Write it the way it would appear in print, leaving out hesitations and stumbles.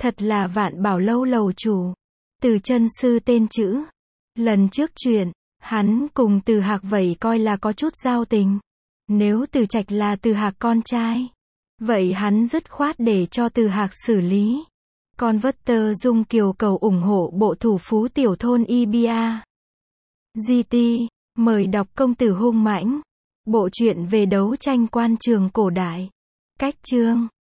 Thật là vạn bảo lâu lầu chủ. Từ chân sư tên chữ. Lần trước chuyện, hắn cùng Từ Hạc vậy coi là có chút giao tình. Nếu Từ Trạch là Từ Hạc con trai, vậy hắn dứt khoát để cho Từ Hạc xử lý. Con Vất Dung Kiều cầu ủng hộ bộ thủ phú tiểu thôn Ibia. GT, mời đọc Công tử hung mãnh. Bộ truyện về đấu tranh quan trường cổ đại. Cách chương